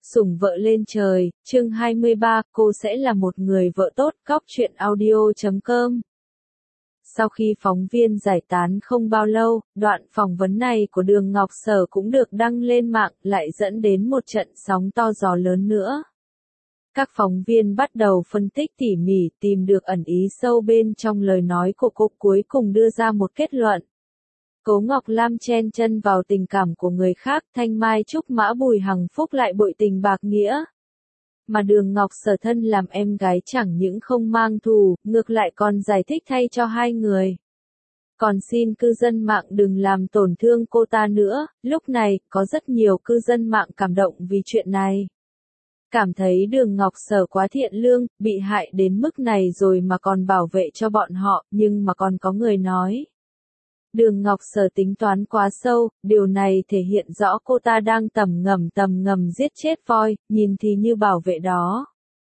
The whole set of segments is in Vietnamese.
Sủng vợ lên trời, chương 23, cô sẽ là một người vợ tốt, góc truyện audio.com. Sau khi phóng viên giải tán không bao lâu, đoạn phỏng vấn này của Đường Ngọc Sở cũng được đăng lên mạng, lại dẫn đến một trận sóng to gió lớn nữa. Các phóng viên bắt đầu phân tích tỉ mỉ, tìm được ẩn ý sâu bên trong lời nói của cô, cuối cùng đưa ra một kết luận. Cố Ngọc Lam chen chân vào tình cảm của người khác, thanh mai trúc mã Bùi Hằng Phúc lại bội tình bạc nghĩa. Mà Đường Ngọc Sở thân làm em gái chẳng những không mang thù, ngược lại còn giải thích thay cho hai người. Còn xin cư dân mạng đừng làm tổn thương cô ta nữa, lúc này, có rất nhiều cư dân mạng cảm động vì chuyện này. Cảm thấy Đường Ngọc Sở quá thiện lương, bị hại đến mức này rồi mà còn bảo vệ cho bọn họ, nhưng mà còn có người nói. Đường Ngọc Sở tính toán quá sâu, điều này thể hiện rõ cô ta đang tầm ngầm giết chết voi, nhìn thì như bảo vệ đó.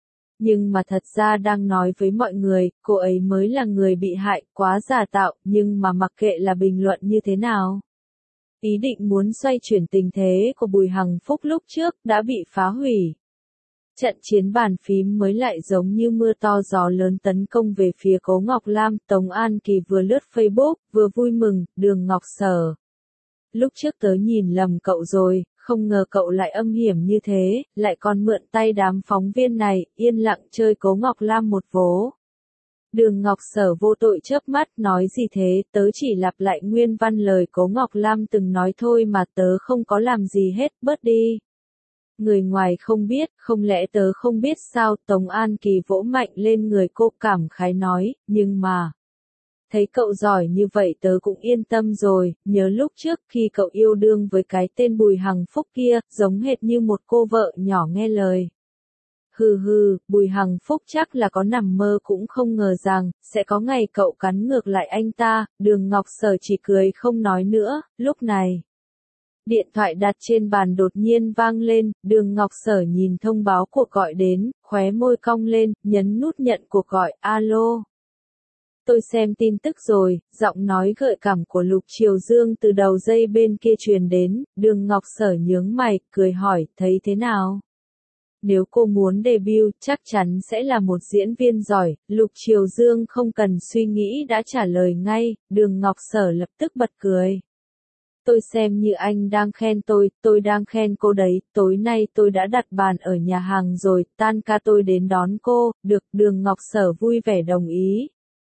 Nhưng mà thật ra đang nói với mọi người, cô ấy mới là người bị hại, quá giả tạo, nhưng mà mặc kệ là bình luận như thế nào. Ý định muốn xoay chuyển tình thế của Bùi Hằng Phúc lúc trước đã bị phá hủy. Trận chiến bàn phím mới lại giống như mưa to gió lớn tấn công về phía Cố Ngọc Lam, Tống An Kỳ vừa lướt Facebook, vừa vui mừng, Đường Ngọc Sở. Lúc trước tớ nhìn lầm cậu rồi, không ngờ cậu lại âm hiểm như thế, lại còn mượn tay đám phóng viên này, yên lặng chơi Cố Ngọc Lam một vố. Đường Ngọc Sở vô tội chớp mắt, nói gì thế, tớ chỉ lặp lại nguyên văn lời Cố Ngọc Lam từng nói thôi mà, tớ không có làm gì hết, bớt đi. Người ngoài không biết, không lẽ tớ không biết sao? Tống An Kỳ vỗ mạnh lên người cô, cảm khái nói, nhưng mà thấy cậu giỏi như vậy tớ cũng yên tâm rồi, nhớ lúc trước khi cậu yêu đương với cái tên Bùi Hằng Phúc kia, giống hệt như một cô vợ nhỏ nghe lời. Hừ hừ, Bùi Hằng Phúc chắc là có nằm mơ cũng không ngờ rằng, sẽ có ngày cậu cắn ngược lại anh ta. Đường Ngọc Sở chỉ cười không nói nữa, lúc này. Điện thoại đặt trên bàn đột nhiên vang lên, Đường Ngọc Sở nhìn thông báo cuộc gọi đến, khóe môi cong lên, nhấn nút nhận cuộc gọi, alo. Tôi xem tin tức rồi, giọng nói gợi cảm của Lục Triều Dương từ đầu dây bên kia truyền đến, Đường Ngọc Sở nhướng mày, cười hỏi, thấy thế nào? Nếu cô muốn debut, chắc chắn sẽ là một diễn viên giỏi, Lục Triều Dương không cần suy nghĩ đã trả lời ngay, Đường Ngọc Sở lập tức bật cười. Tôi xem như anh đang khen tôi đang khen cô đấy, tối nay tôi đã đặt bàn ở nhà hàng rồi, tan ca tôi đến đón cô, được, Đường Ngọc Sở vui vẻ đồng ý.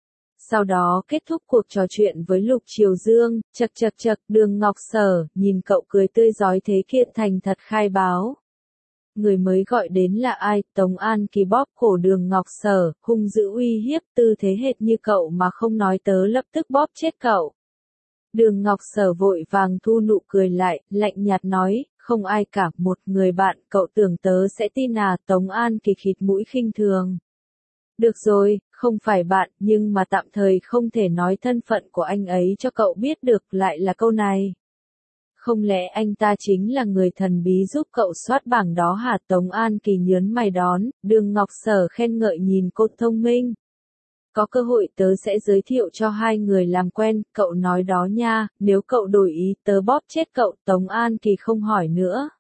Sau đó kết thúc cuộc trò chuyện với Lục Triều Dương, chật, Đường Ngọc Sở, nhìn cậu cười tươi rói thế kia thành thật khai báo. Người mới gọi đến là ai? Tống An Kỳ bóp cổ Đường Ngọc Sở, hung dữ uy hiếp, tư thế hệt như cậu mà không nói tớ lập tức bóp chết cậu. Đường Ngọc Sở vội vàng thu nụ cười lại, lạnh nhạt nói, không ai cả, một người bạn, cậu tưởng tớ sẽ tin à? Tống An Kỳ khịt mũi khinh thường. Được rồi, không phải bạn, nhưng mà tạm thời không thể nói thân phận của anh ấy cho cậu biết được, lại là câu này. Không lẽ anh ta chính là người thần bí giúp cậu soát bảng đó hả? Tống An Kỳ nhớn mày đón, Đường Ngọc Sở khen ngợi nhìn cô thông minh. Có cơ hội tớ sẽ giới thiệu cho hai người làm quen, cậu nói đó nha, nếu cậu đổi ý tớ bóp chết cậu. Tống An Kỳ không hỏi nữa.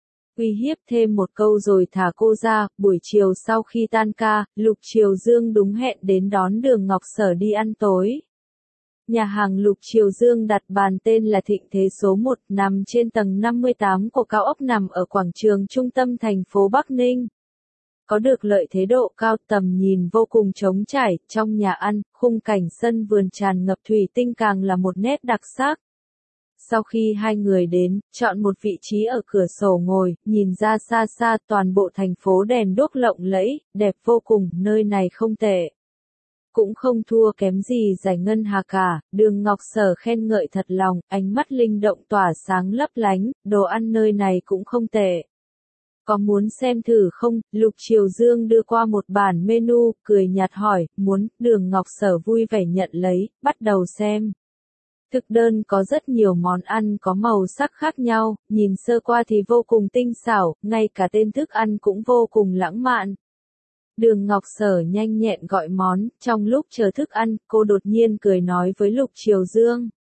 Uy hiếp thêm một câu rồi thả cô ra. Buổi chiều sau khi tan ca, Lục Triều Dương đúng hẹn đến đón Đường Ngọc Sở đi ăn tối. Nhà hàng Lục Triều Dương đặt bàn tên là Thịnh Thế số 1, nằm trên tầng 58 của cao ốc nằm ở quảng trường trung tâm thành phố Bắc Ninh. Có được lợi thế độ cao, tầm nhìn vô cùng trống trải, trong nhà ăn, khung cảnh sân vườn tràn ngập thủy tinh càng là một nét đặc sắc. Sau khi hai người đến, chọn một vị trí ở cửa sổ ngồi, nhìn ra xa xa toàn bộ thành phố đèn đuốc lộng lẫy, đẹp vô cùng, nơi này không tệ. Cũng không thua kém gì Giải Ngân Hà cả, Đường Ngọc Sở khen ngợi thật lòng, ánh mắt linh động tỏa sáng lấp lánh, đồ ăn nơi này cũng không tệ. Có muốn xem thử không? Lục Triều Dương đưa qua một bản menu, cười nhạt hỏi, muốn, Đường Ngọc Sở vui vẻ nhận lấy, bắt đầu xem. Thực đơn có rất nhiều món ăn có màu sắc khác nhau, nhìn sơ qua thì vô cùng tinh xảo, ngay cả tên thức ăn cũng vô cùng lãng mạn. Đường Ngọc Sở nhanh nhẹn gọi món, trong lúc chờ thức ăn, cô đột nhiên cười nói với Lục Triều Dương.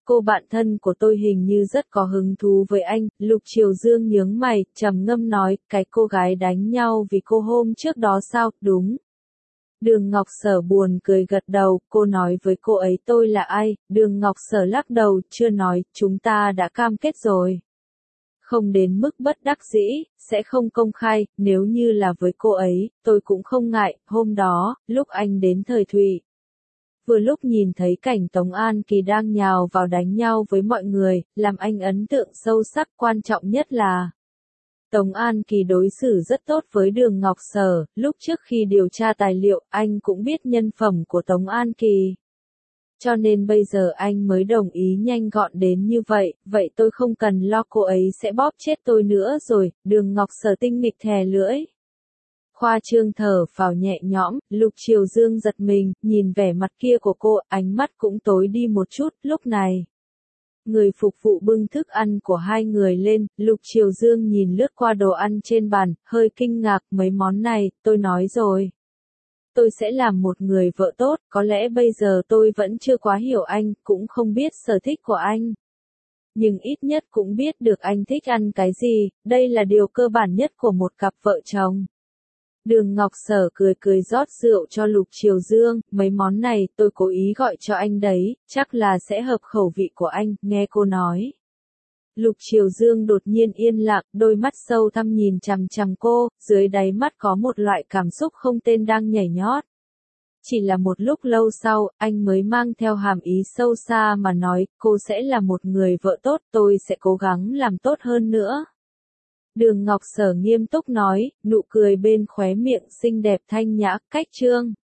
Cô bạn thân của tôi hình như rất có hứng thú với anh, Lục Triều Dương nhướng mày, trầm ngâm nói, cái cô gái đánh nhau vì cô hôm trước đó sao, đúng. Đường Ngọc Sở buồn cười gật đầu, cô nói với cô ấy tôi là ai, Đường Ngọc Sở lắc đầu, chưa nói, chúng ta đã cam kết rồi. Không đến mức bất đắc dĩ, sẽ không công khai, nếu như là với cô ấy, tôi cũng không ngại, hôm đó, lúc anh đến Thời Thụy. Vừa lúc nhìn thấy cảnh Tống An Kỳ đang nhào vào đánh nhau với mọi người, làm anh ấn tượng sâu sắc, quan trọng nhất là Tống An Kỳ đối xử rất tốt với Đường Ngọc Sở, lúc trước khi điều tra tài liệu, anh cũng biết nhân phẩm của Tống An Kỳ. Cho nên bây giờ anh mới đồng ý nhanh gọn đến như vậy, vậy tôi không cần lo cô ấy sẽ bóp chết tôi nữa rồi, Đường Ngọc Sở tinh nghịch thè lưỡi. Khoa trương thở phào nhẹ nhõm, Lục Triều Dương giật mình, nhìn vẻ mặt kia của cô, ánh mắt cũng tối đi một chút, lúc này. Người phục vụ bưng thức ăn của hai người lên, Lục Triều Dương nhìn lướt qua đồ ăn trên bàn, hơi kinh ngạc, mấy món này, tôi nói rồi. Tôi sẽ làm một người vợ tốt, có lẽ bây giờ tôi vẫn chưa quá hiểu anh, cũng không biết sở thích của anh. Nhưng ít nhất cũng biết được anh thích ăn cái gì, đây là điều cơ bản nhất của một cặp vợ chồng. Đường Ngọc Sở cười cười rót rượu cho Lục Triều Dương, mấy món này tôi cố ý gọi cho anh đấy, chắc là sẽ hợp khẩu vị của anh, nghe cô nói. Lục Triều Dương đột nhiên yên lặng, đôi mắt sâu thẳm nhìn chằm chằm cô, dưới đáy mắt có một loại cảm xúc không tên đang nhảy nhót. Chỉ là một lúc lâu sau, anh mới mang theo hàm ý sâu xa mà nói, cô sẽ là một người vợ tốt, tôi sẽ cố gắng làm tốt hơn nữa. Đường Ngọc Sở nghiêm túc nói, nụ cười bên khóe miệng xinh đẹp thanh nhã, cách trương.